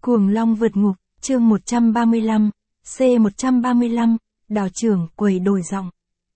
Cuồng Long vượt ngục, chương 135, C135, Đào trưởng quầy đổi giọng.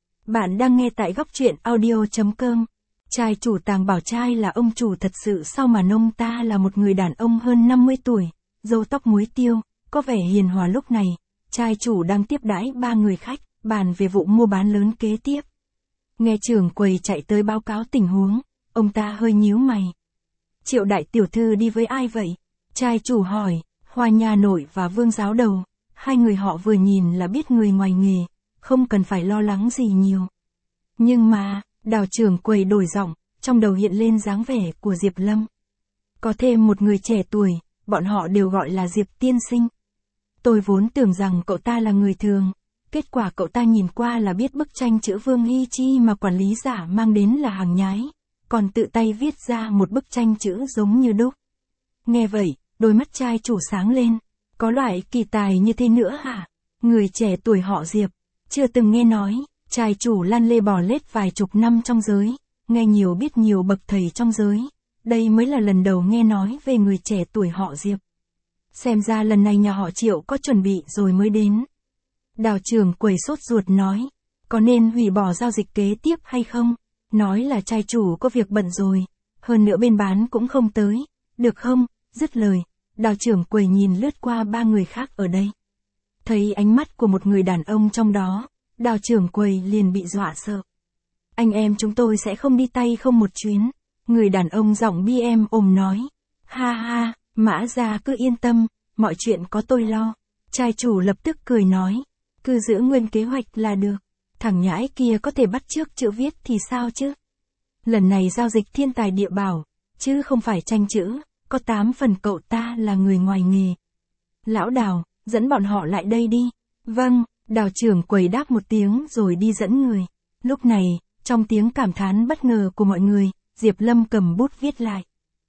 Bạn đang nghe tại góc truyện audio.com. Trai chủ Tàng Bảo Trai là ông chủ thật sự sao mà ông ta là một người đàn ông hơn 50 tuổi, râu tóc muối tiêu, có vẻ hiền hòa. Lúc này, trai chủ đang tiếp đãi 3 người khách, bàn về vụ mua bán lớn kế tiếp. Nghe trưởng quầy chạy tới báo cáo tình huống, ông ta hơi nhíu mày. Triệu đại tiểu thư đi với ai vậy? Trai chủ hỏi. Hoa Nha Nội và Vương Giáo Đầu, hai người họ vừa nhìn là biết người ngoài nghề, không cần phải lo lắng gì nhiều. Nhưng mà, Đào trưởng quầy đổi giọng, trong đầu hiện lên dáng vẻ của Diệp Lâm. Có thêm một người trẻ tuổi, bọn họ đều gọi là Diệp tiên sinh. Tôi vốn tưởng rằng cậu ta là người thường, kết quả cậu ta nhìn qua là biết bức tranh chữ Vương Hy Chi mà quản lý giả mang đến là hàng nhái, còn tự tay viết ra một bức tranh chữ giống như đúc. Nghe vậy, đôi mắt trai chủ sáng lên, có loại kỳ tài như thế nữa hả? Người trẻ tuổi họ Diệp, chưa từng nghe nói. Trai chủ lăn lê bò lết vài chục năm trong giới, nghe nhiều biết nhiều bậc thầy trong giới, đây mới là lần đầu nghe nói về người trẻ tuổi họ Diệp. Xem ra lần này nhà họ Triệu có chuẩn bị rồi mới đến. Đào trưởng quầy sốt ruột nói, có nên hủy bỏ giao dịch kế tiếp hay không? Nói là trai chủ có việc bận rồi, hơn nữa bên bán cũng không tới, được không? Dứt lời, Đào trưởng quầy nhìn lướt qua 3 người khác ở đây. Thấy ánh mắt của một người đàn ông trong đó, Đào trưởng quầy liền bị dọa sợ. Anh em chúng tôi sẽ không đi tay không một chuyến. Người đàn ông giọng bi em ồm nói. Ha ha, Mã gia cứ yên tâm, mọi chuyện có tôi lo. Trai chủ lập tức cười nói. Cứ giữ nguyên kế hoạch là được. Thằng nhãi kia có thể bắt chước chữ viết thì sao chứ? Lần này giao dịch thiên tài địa bảo, chứ không phải tranh chữ, có 8 phần cậu ta là người ngoài nghề. Lão Đào, dẫn bọn họ lại đây đi. Vâng. Đào trưởng quầy đáp một tiếng rồi đi dẫn người. Lúc này, trong tiếng cảm thán bất ngờ của mọi người, Diệp Lâm cầm bút viết lại.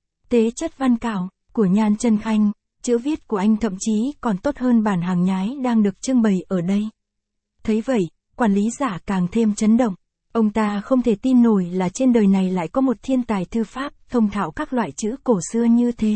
Tế chất văn cảo, của Nhan Chân Khanh, chữ viết của anh thậm chí còn tốt hơn bản hàng nhái đang được trưng bày ở đây. Thấy vậy, quản lý giả càng thêm chấn động. Ông ta không thể tin nổi là trên đời này lại có một thiên tài thư pháp, thông thạo các loại chữ cổ xưa như thế.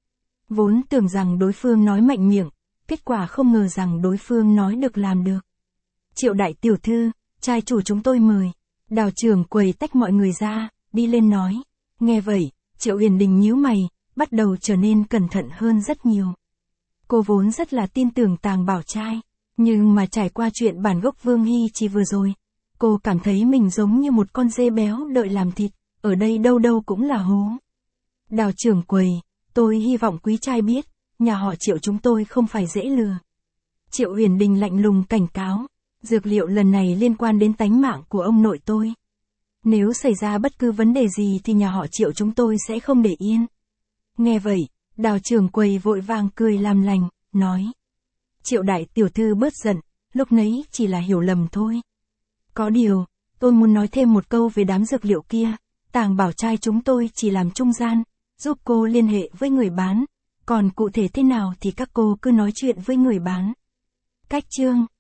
Vốn tưởng rằng đối phương nói mạnh miệng, kết quả không ngờ rằng đối phương nói được làm được. Triệu đại tiểu thư, trai chủ chúng tôi mời. Đào trưởng quầy tách mọi người ra, đi lên nói. Nghe vậy, Triệu Huyền Đình nhíu mày, bắt đầu trở nên cẩn thận hơn rất nhiều. Cô vốn rất là tin tưởng Tàng Bảo Trai, nhưng mà trải qua chuyện bản gốc Vương Hy Chi vừa rồi, cô cảm thấy mình giống như một con dê béo đợi làm thịt, ở đây đâu đâu cũng là hố. Đào trưởng quầy, tôi hy vọng quý trai biết, nhà họ Triệu chúng tôi không phải dễ lừa. Triệu Huyền Đình lạnh lùng cảnh cáo, dược liệu lần này liên quan đến tánh mạng của ông nội tôi. Nếu xảy ra bất cứ vấn đề gì thì nhà họ Triệu chúng tôi sẽ không để yên. Nghe vậy, Đào trưởng quầy vội vàng cười làm lành, nói. Triệu đại tiểu thư bớt giận, lúc nấy chỉ là hiểu lầm thôi. Có điều, tôi muốn nói thêm một câu về đám dược liệu kia, Tàng Bảo Trai chúng tôi chỉ làm trung gian, giúp cô liên hệ với người bán. Còn cụ thể thế nào thì các cô cứ nói chuyện với người bán. Cách chương